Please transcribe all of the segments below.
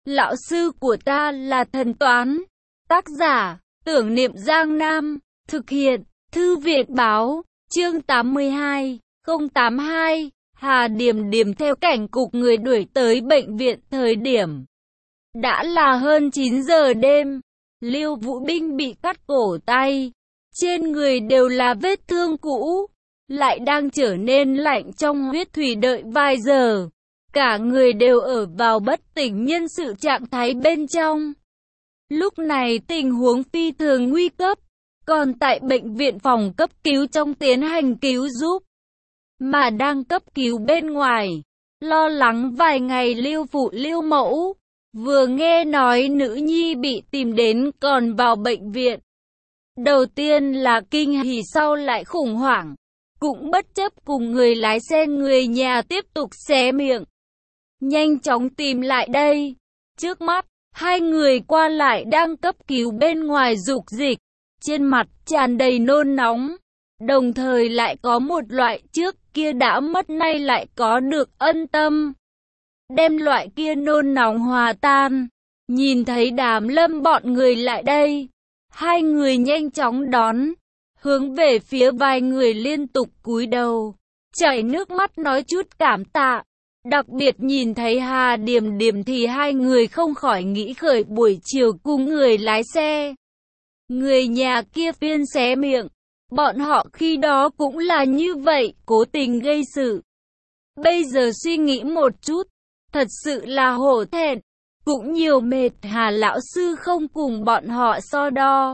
Lão sư của ta là thần toán. Tác giả, Tưởng Niệm Giang Nam. Thực hiện, Thư viện báo, chương 82, 082. Hà Điềm Điềm theo cảnh cục người đuổi tới bệnh viện thời điểm. Đã là hơn 9 giờ đêm. Lưu Vũ Binh bị cắt cổ tay. Trên người đều là vết thương cũ. Lại đang trở nên lạnh trong huyết thủy đợi vài giờ. Cả người đều ở vào bất tỉnh nhân sự trạng thái bên trong. Lúc này tình huống phi thường nguy cấp. Còn tại bệnh viện phòng cấp cứu trong tiến hành cứu giúp. Mà đang cấp cứu bên ngoài. Lo lắng vài ngày Lưu phụ Lưu mẫu. Vừa nghe nói nữ nhi bị tìm đến còn vào bệnh viện. Đầu tiên là kinh hỉ sau lại khủng hoảng. Cũng bất chấp cùng người lái xe người nhà tiếp tục xé miệng. Nhanh chóng tìm lại đây. Trước mắt, hai người qua lại đang cấp cứu bên ngoài dục dịch. Trên mặt tràn đầy nôn nóng. Đồng thời lại có một loại trước kia đã mất nay lại có được ân tâm. Đem loại kia nôn nóng hòa tan. Nhìn thấy Đàm Lâm bọn người lại đây. Hai người nhanh chóng đón. Hướng về phía vài người liên tục cúi đầu. Chảy nước mắt nói chút cảm tạ. Đặc biệt nhìn thấy Hà Điềm Điềm thì hai người không khỏi nghĩ khởi buổi chiều cùng người lái xe. Người nhà kia phiên xé miệng. Bọn họ khi đó cũng là như vậy, cố tình gây sự. Bây giờ suy nghĩ một chút. Thật sự là hổ thẹn. Cũng nhiều mệt Hà lão sư không cùng bọn họ so đo.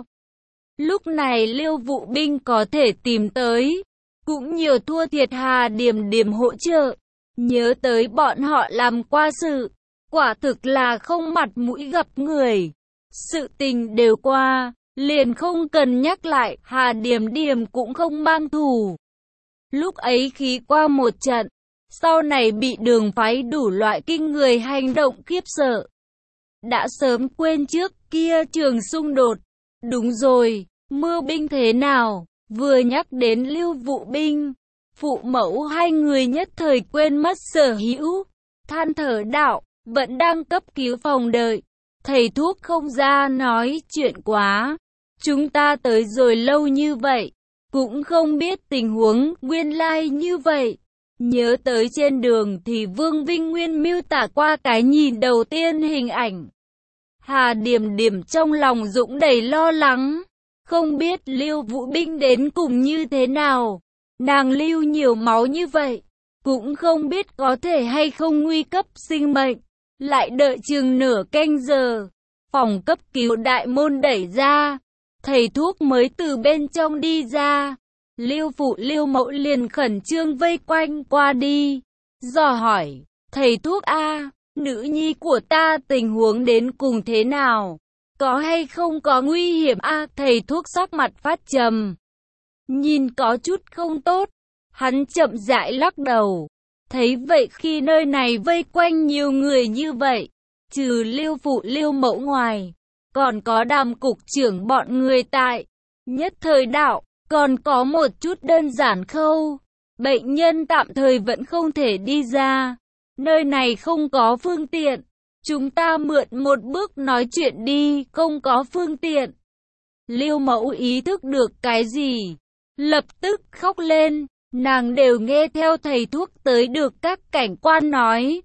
Lúc này Lưu Vũ Binh có thể tìm tới. Cũng nhiều thua thiệt Hà Điềm Điềm hỗ trợ. Nhớ tới bọn họ làm qua sự. Quả thực là không mặt mũi gặp người. Sự tình đều qua. Liền không cần nhắc lại. Hà Điềm Điềm cũng không mang thù. Lúc ấy khí qua một trận. Sau này bị Đường phái đủ loại kinh người hành động khiếp sợ. Đã sớm quên trước kia trường xung đột. Đúng rồi, Mưa Binh thế nào? Vừa nhắc đến Lưu Vũ Binh, phụ mẫu hai người nhất thời quên mất sở hữu. Than thở đạo, vẫn đang cấp cứu phòng đợi. Thầy thuốc không ra nói chuyện quá. Chúng ta tới rồi lâu như vậy, cũng không biết tình huống nguyên lai như vậy. Nhớ tới trên đường thì Vương Vinh Nguyên miêu tả qua cái nhìn đầu tiên hình ảnh. Hà Điềm Điềm trong lòng dũng đầy lo lắng. Không biết Lưu Vũ Binh đến cùng như thế nào. Nàng lưu nhiều máu như vậy. Cũng không biết có thể hay không nguy cấp sinh mệnh. Lại đợi chừng nửa canh giờ. Phòng cấp cứu đại môn đẩy ra. Thầy thuốc mới từ bên trong đi ra. Lưu phụ Lưu mẫu liền khẩn trương vây quanh qua đi. Dò hỏi, thầy thuốc A, nữ nhi của ta tình huống đến cùng thế nào? Có hay không có nguy hiểm A? Thầy thuốc sắc mặt phát trầm. Nhìn có chút không tốt. Hắn chậm rãi lắc đầu. Thấy vậy khi nơi này vây quanh nhiều người như vậy. Trừ Lưu phụ Lưu mẫu ngoài. Còn có Đàm cục trưởng bọn người tại. Nhất thời đạo. Còn có một chút đơn giản khâu. Bệnh nhân tạm thời vẫn không thể đi ra. Nơi này không có phương tiện. Chúng ta mượn một bước nói chuyện đi, không có phương tiện. Lưu mẫu ý thức được cái gì? Lập tức khóc lên. Nàng đều nghe theo thầy thuốc tới được các cảnh quan nói.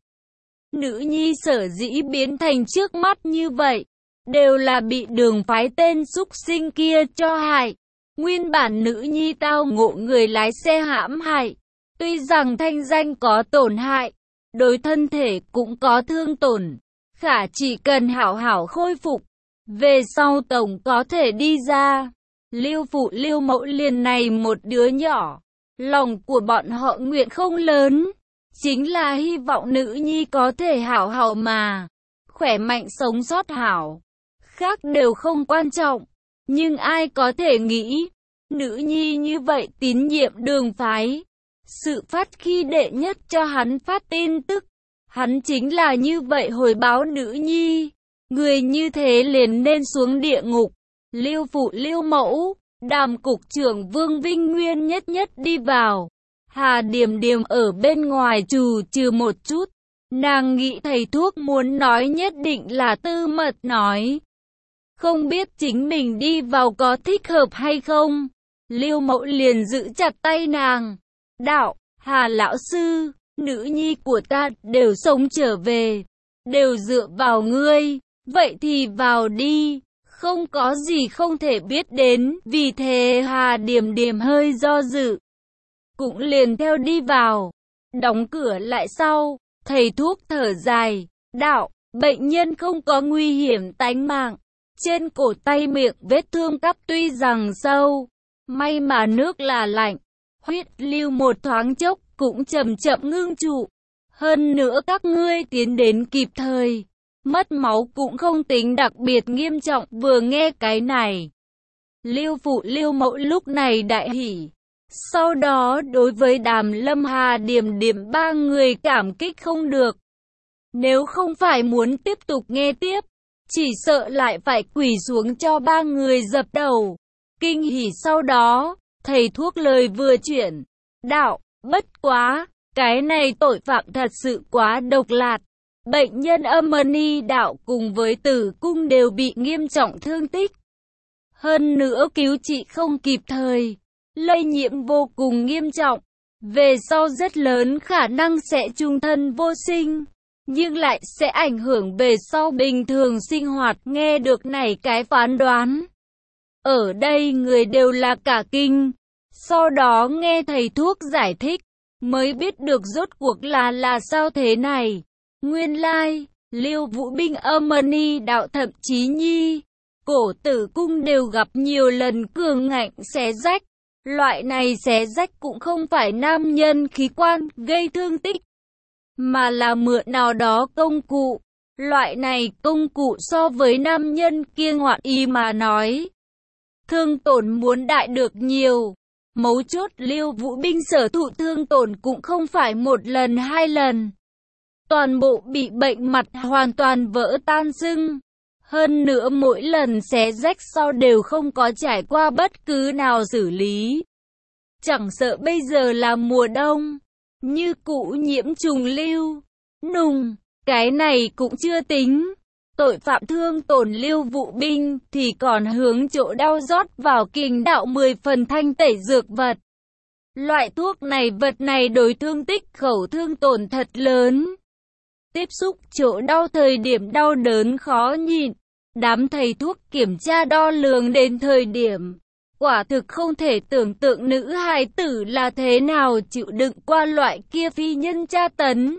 Nữ nhi sở dĩ biến thành trước mắt như vậy. Đều là bị Đường phái tên xúc sinh kia cho hại. Nguyên bản nữ nhi tao ngộ người lái xe hãm hại. Tuy rằng thanh danh có tổn hại, đối thân thể cũng có thương tổn. Khả chỉ cần hảo hảo khôi phục, về sau tổng có thể đi ra. Lưu phụ Lưu mẫu liền này một đứa nhỏ. Lòng của bọn họ nguyện không lớn. Chính là hy vọng nữ nhi có thể hảo hảo mà. Khỏe mạnh sống sót hảo. Khác đều không quan trọng. Nhưng ai có thể nghĩ, nữ nhi như vậy tín nhiệm Đường phái. Sự phát khi đệ nhất cho hắn phát tin tức. Hắn chính là như vậy hồi báo nữ nhi. Người như thế liền nên xuống địa ngục. Lưu phụ Lưu mẫu, Đàm cục trưởng Vương Vinh Nguyên nhất nhất đi vào. Hà Điềm Điềm ở bên ngoài trừ một chút. Nàng nghĩ thầy thuốc muốn nói nhất định là tư mật nói. Không biết chính mình đi vào có thích hợp hay không. Liêu Mẫu liền giữ chặt tay nàng. Đạo, Hà lão sư, nữ nhi của ta đều sống trở về. Đều dựa vào ngươi. Vậy thì vào đi. Không có gì không thể biết đến. Vì thế Hà Điềm Điềm hơi do dự. Cũng liền theo đi vào. Đóng cửa lại sau. Thầy thuốc thở dài. Đạo, bệnh nhân không có nguy hiểm tánh mạng. Trên cổ tay miệng vết thương cắp tuy rằng sâu. May mà nước là lạnh. Huyết lưu một thoáng chốc cũng chậm chậm ngưng trụ. Hơn nữa các ngươi tiến đến kịp thời. Mất máu cũng không tính đặc biệt nghiêm trọng. Vừa nghe cái này, Liêu Phụ Liêu Mẫu lúc này đại hỉ. Sau đó đối với Đàm Lâm Hà Điềm Điềm ba người cảm kích không được. Nếu không phải muốn tiếp tục nghe tiếp, chỉ sợ lại phải quỳ xuống cho ba người dập đầu. Kinh hỉ sau đó, thầy thuốc lời vừa chuyển. Đạo, bất quá, cái này tội phạm thật sự quá độc lạt. Bệnh nhân Âm-ni đạo cùng với Tử Cung đều bị nghiêm trọng thương tích. Hơn nữa cứu trị không kịp thời. Lây nhiễm vô cùng nghiêm trọng. Về sau rất lớn khả năng sẽ chung thân vô sinh. Nhưng lại sẽ ảnh hưởng về sau bình thường sinh hoạt. Nghe được này cái phán đoán. Ở đây người đều là cả kinh. Sau đó nghe thầy thuốc giải thích. Mới biết được rốt cuộc là sao thế này. Nguyên lai, Liêu Vũ Binh Âm-ni đạo thậm chí nhi. Cổ Tử Cung đều gặp nhiều lần cường ngạnh xé rách. Loại này xé rách cũng không phải nam nhân khí quan gây thương tích. Mà là mượn nào đó công cụ. Loại này công cụ so với nam nhân kia ngoạn ý mà nói. Thương tổn muốn đại được nhiều. Mấu chốt Liêu Vũ Binh sở thụ thương tổn cũng không phải một lần hai lần. Toàn bộ bị bệnh mặt hoàn toàn vỡ tan sưng. Hơn nữa mỗi lần xé rách sau đều không có trải qua bất cứ nào xử lý. Chẳng sợ bây giờ là mùa đông. Như cũ nhiễm trùng lưu. Nùng, cái này cũng chưa tính. Tội phạm thương tổn Liêu Vũ Binh thì còn hướng chỗ đau rót vào kình đạo 10 phần thanh tẩy dược vật. Loại thuốc này vật này đối thương tích khẩu thương tổn thật lớn. Tiếp xúc chỗ đau thời điểm đau đớn khó nhịn. Đám thầy thuốc kiểm tra đo lường đến thời điểm. Quả thực không thể tưởng tượng nữ hài tử là thế nào chịu đựng qua loại kia phi nhân tra tấn.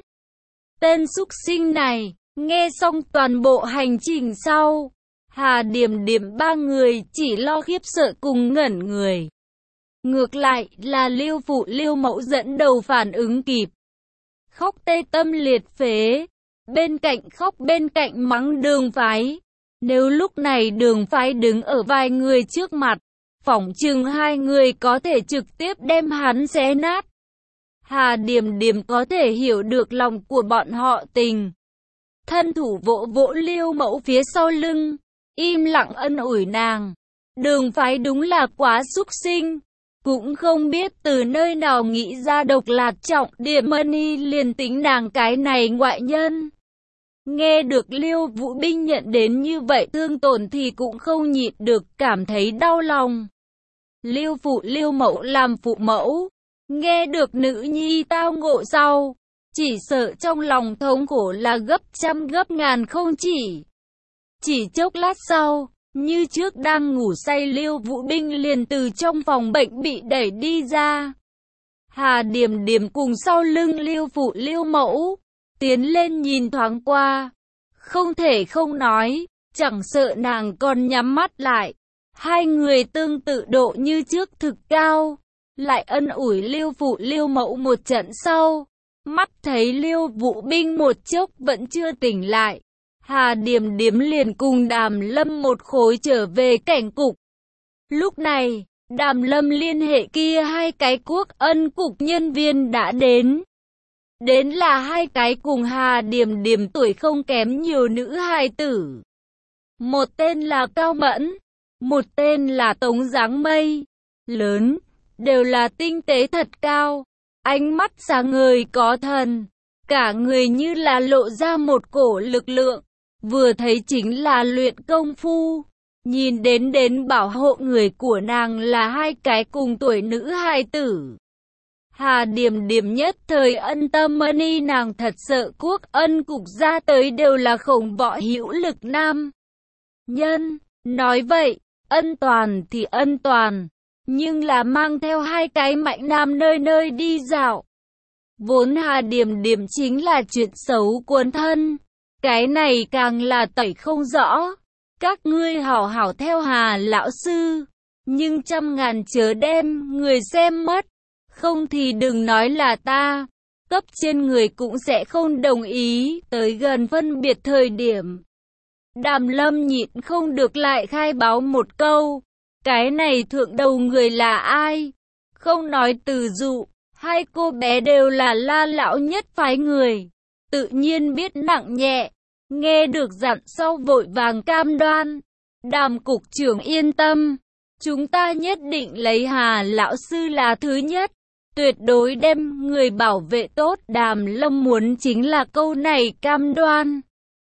Tên súc sinh này, nghe xong toàn bộ hành trình sau. Hà Điềm Điềm ba người chỉ lo khiếp sợ cùng ngẩn người. Ngược lại là Liêu Phụ Liêu Mẫu dẫn đầu phản ứng kịp. Khóc tê tâm liệt phế. Bên cạnh khóc bên cạnh mắng Đường Phái. Nếu lúc này Đường Phái đứng ở vài người trước mặt, phỏng chừng hai người có thể trực tiếp đem hắn xé nát. Hà Điềm Điềm có thể hiểu được lòng của bọn họ tình. Thân thủ vỗ vỗ Liêu Mẫu phía sau lưng, im lặng ân ủi nàng. Đường Phái đúng là quá xúc sinh. Cũng không biết từ nơi nào nghĩ ra độc lạt trọng điểm money liền tính nàng cái này ngoại nhân. Nghe được Liêu Vũ Binh nhận đến như vậy thương tổn thì cũng không nhịn được cảm thấy đau lòng. Liêu Phụ Liêu Mẫu làm phụ mẫu. Nghe được nữ nhi tao ngộ sau. Chỉ sợ trong lòng thống khổ là gấp trăm gấp ngàn không chỉ. Chỉ chốc lát sau. Như trước đang ngủ say Liêu Vũ Binh liền từ trong phòng bệnh bị đẩy đi ra. Hà Điềm Điềm cùng sau lưng Liêu Phụ Liêu Mẫu. Tiến lên nhìn thoáng qua. Không thể không nói. Chẳng sợ nàng còn nhắm mắt lại. Hai người tương tự độ như trước thực cao. Lại ân ủi Liêu Phụ Liêu Mẫu một trận sau. Mắt thấy Liêu Vũ Binh một chốc vẫn chưa tỉnh lại. Hà Điềm Điềm liền cùng Đàm Lâm một khối trở về cảnh cục. Lúc này, Đàm Lâm liên hệ kia hai cái quốc ân cục nhân viên đã đến. Đến là hai cái cùng Hà Điềm Điềm tuổi không kém nhiều nữ hài tử. Một tên là Cao Mẫn, một tên là Tống Dáng Mây. Lớn, đều là tinh tế thật cao, ánh mắt sáng ngời có thần. cả người như là lộ ra một cổ lực lượng, vừa thấy chính là luyện công phu. Nhìn đến bảo hộ người của nàng là hai cái cùng tuổi nữ hài tử. Hà Điềm Điềm nhất thời ân tâm mani, nàng thật sợ Quốc Ân cục ra tới đều là khổng võ hữu lực nam nhân. Nói vậy, ân toàn thì ân toàn, nhưng là mang theo hai cái mạnh nam nơi nơi đi dạo. Vốn Hà Điềm Điềm chính là chuyện xấu cuốn thân, cái này càng là tẩy không rõ. Các ngươi hảo hảo theo Hà lão sư, nhưng trăm ngàn chớ đem người xem mất, không thì đừng nói là ta, cấp trên người cũng sẽ không đồng ý. Tới gần phân biệt thời điểm, Đàm Lâm nhịn không được lại khai báo một câu, cái này thượng đầu người là ai? Không nói từ dụ, hai cô bé đều là La lão nhất phái người, tự nhiên biết nặng nhẹ. Nghe được dặn sau vội vàng cam đoan, Đàm cục trưởng yên tâm, chúng ta nhất định lấy Hà lão sư là thứ nhất, tuyệt đối đem người bảo vệ tốt. Đàm Lâm muốn chính là câu này cam đoan.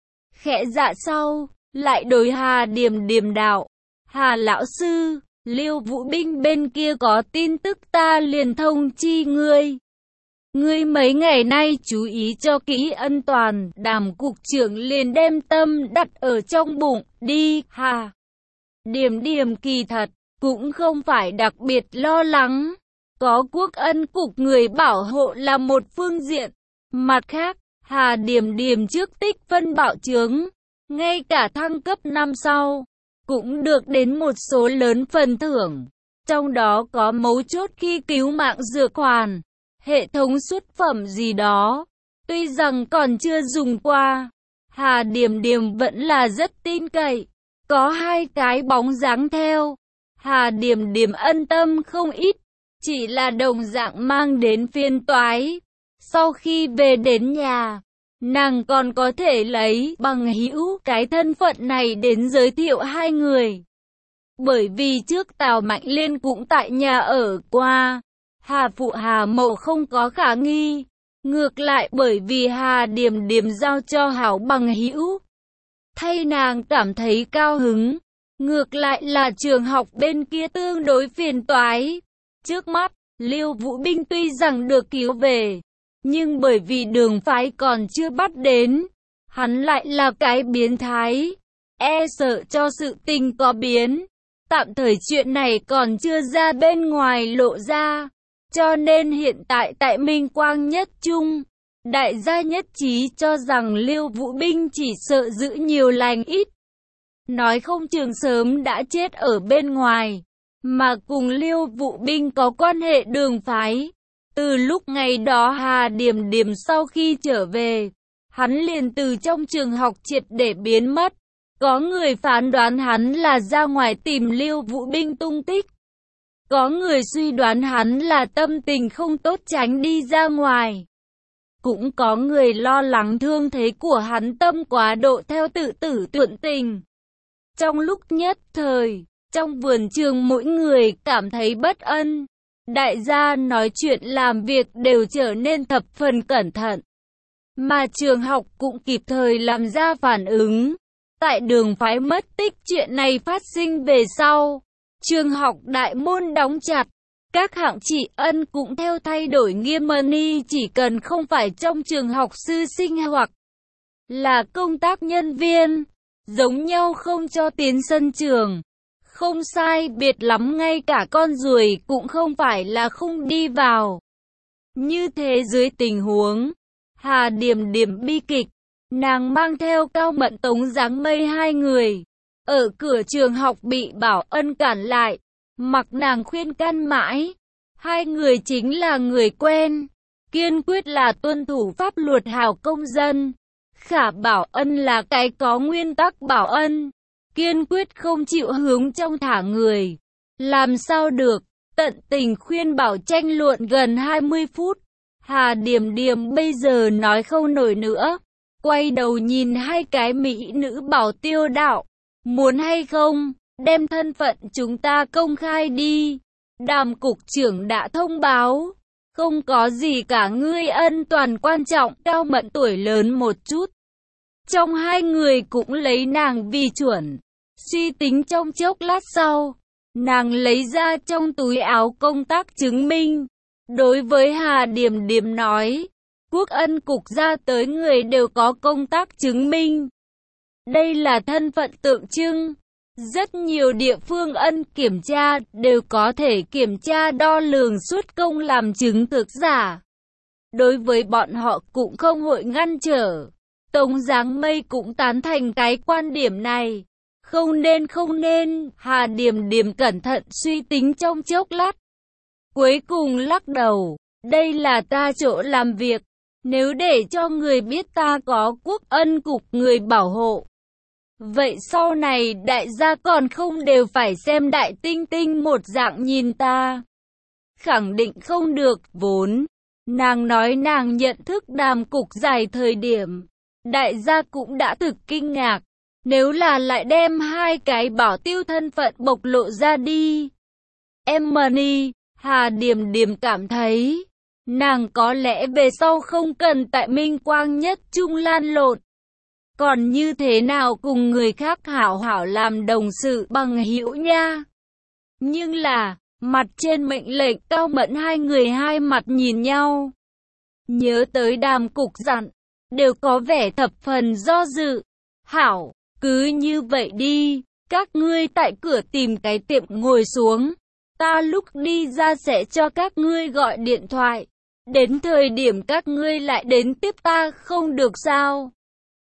Khẽ dạ sau, lại đối Hà Điềm Điềm đạo, Hà lão sư, Liêu Vũ Binh bên kia có tin tức ta liền thông chi ngươi. Ngươi mấy ngày nay chú ý cho kỹ ân toàn. Đàm cục trưởng liền đem tâm đặt ở trong bụng đi. Hà Điềm Điềm kỳ thật cũng không phải đặc biệt lo lắng, có Quốc Ân cục người bảo hộ là một phương diện. Mặt khác, Hà Điềm Điềm trước tích phân bạo chướng, ngay cả thăng cấp năm sau cũng được đến một số lớn phần thưởng, trong đó có mấu chốt khi cứu mạng dược hoàn, hệ thống xuất phẩm gì đó. Tuy rằng còn chưa dùng qua, Hà Điềm Điềm vẫn là rất tin cậy, có hai cái bóng dáng theo, Hà Điềm Điềm ân tâm không ít, chỉ là đồng dạng mang đến phiền toái. Sau khi về đến nhà, nàng còn có thể lấy bằng hữu cái thân phận này đến giới thiệu hai người. Bởi vì trước Tào Mạnh Liên cũng tại nhà ở qua, Hà phụ Hà mậu không có khả nghi. Ngược lại bởi vì Hà Điềm Điềm giao cho hảo bằng hữu, thay nàng cảm thấy cao hứng. Ngược lại là trường học bên kia tương đối phiền toái. Trước mắt, Liêu Vũ Binh tuy rằng được cứu về, nhưng bởi vì đường phái còn chưa bắt đến, hắn lại là cái biến thái, e sợ cho sự tình có biến. Tạm thời chuyện này còn chưa ra bên ngoài lộ ra, cho nên hiện tại tại Minh Quang Nhất Trung, đại gia nhất trí cho rằng Liêu Vũ Binh chỉ sợ giữ nhiều lành ít, nói không chừng sớm đã chết ở bên ngoài. Mà cùng Liêu Vũ Binh có quan hệ đường phái, từ lúc ngày đó Hà Điềm Điềm sau khi trở về, hắn liền từ trong trường học triệt để biến mất. Có người phán đoán hắn là ra ngoài tìm Liêu Vũ Binh tung tích, có người suy đoán hắn là tâm tình không tốt tránh đi ra ngoài, cũng có người lo lắng thương thế của hắn tâm quá độ theo tự tử tuyển tình. Trong lúc nhất thời, trong vườn trường mỗi người cảm thấy bất an, đại gia nói chuyện làm việc đều trở nên thập phần cẩn thận, mà trường học cũng kịp thời làm ra phản ứng. Tại đường phái mất tích chuyện này phát sinh về sau, trường học đại môn đóng chặt, các hạng trị ân cũng theo thay đổi nghiêm mani, chỉ cần không phải trong trường học sư sinh hoặc là công tác nhân viên, giống nhau không cho tiến sân trường. Không sai biệt lắm ngay cả con ruồi cũng không phải là không đi vào. Như thế dưới tình huống Hà Điềm Điềm bi kịch, nàng mang theo Cao Mận Tống Giáng Mây hai người, ở cửa trường học bị Bảo Ân cản lại, mặc nàng khuyên can mãi. Hai người chính là người quen, kiên quyết là tuân thủ pháp luật hảo công dân. Khả Bảo Ân là cái có nguyên tắc Bảo Ân, kiên quyết không chịu hướng trong thả người. Làm sao được, tận tình khuyên bảo tranh luận gần 20 phút. Hà Điềm Điềm bây giờ nói không nổi nữa, quay đầu nhìn hai cái mỹ nữ bảo Tiêu đạo, muốn hay không, đem thân phận chúng ta công khai đi. Đàm cục trưởng đã thông báo, Không có gì cả, ngươi ân toàn quan trọng. Cao Mẫn tuổi lớn một chút. Trong hai người cũng lấy nàng vì chuẩn. Suy tính trong chốc lát sau, nàng lấy ra trong túi áo công tác chứng minh. Đối với Hà Điềm Điềm nói, Quốc Ân cục ra tới người đều có công tác chứng minh. Đây là thân phận tượng trưng. Rất nhiều địa phương ân kiểm tra đều có thể kiểm tra đo lường suất công làm chứng thực giả. Đối với bọn họ cũng không hội ngăn trở. Tống Giáng Mây cũng tán thành cái quan điểm này. Không nên, Hà Điềm Điềm cẩn thận suy tính trong chốc lát. Cuối cùng lắc đầu, đây là ta chỗ làm việc. Nếu để cho người biết ta có Quốc Ân cục người bảo hộ, vậy sau này đại gia còn không đều phải xem Đại Tinh Tinh một dạng nhìn ta. Khẳng định không được, vốn. Nàng nói nàng nhận thức Đàm cục dài thời điểm. Đại gia cũng đã thực kinh ngạc. Nếu là lại đem hai cái bảo tiêu thân phận bộc lộ ra đi. Emily, Hà Điềm Điềm cảm thấy, nàng có lẽ về sau không cần tại Minh Quang Nhất Trung lan lộn. Còn như thế nào cùng người khác hảo hảo làm đồng sự bằng hữu nha. Nhưng là, mặt trên mệnh lệnh Cao Mẫn hai người hai mặt nhìn nhau. Nhớ tới Đàm cục dặn, đều có vẻ thập phần do dự. Hảo, cứ như vậy đi, các ngươi tại cửa tìm cái tiệm ngồi xuống. Ta lúc đi ra sẽ cho các ngươi gọi điện thoại. Đến thời điểm các ngươi lại đến tiếp ta không được sao?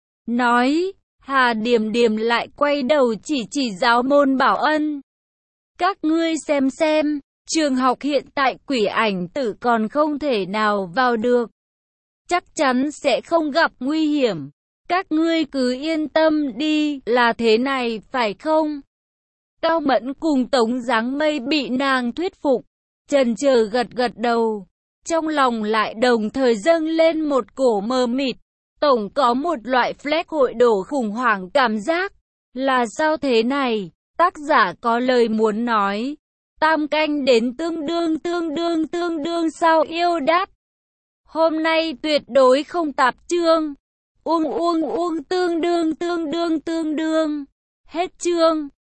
Nói, Hà Điềm Điềm lại quay đầu chỉ giáo môn Bảo Ân. Các ngươi xem, trường học hiện tại quỷ ảnh tử còn không thể nào vào được. Chắc chắn sẽ không gặp nguy hiểm. Các ngươi cứ yên tâm đi, là thế này phải không? Cao Mẫn cùng Tống Giáng Mây bị nàng thuyết phục, chần chờ gật đầu. Trong lòng lại đồng thời dâng lên một cổ mờ mịt. Tổng có một loại flash hội đổ khủng hoảng cảm giác. Là sao thế này? Tác giả có lời muốn nói. Tam canh đến tương đương sao yêu đát. Hôm nay tuyệt đối không tạp chương. Uông tương đương. Hết chương.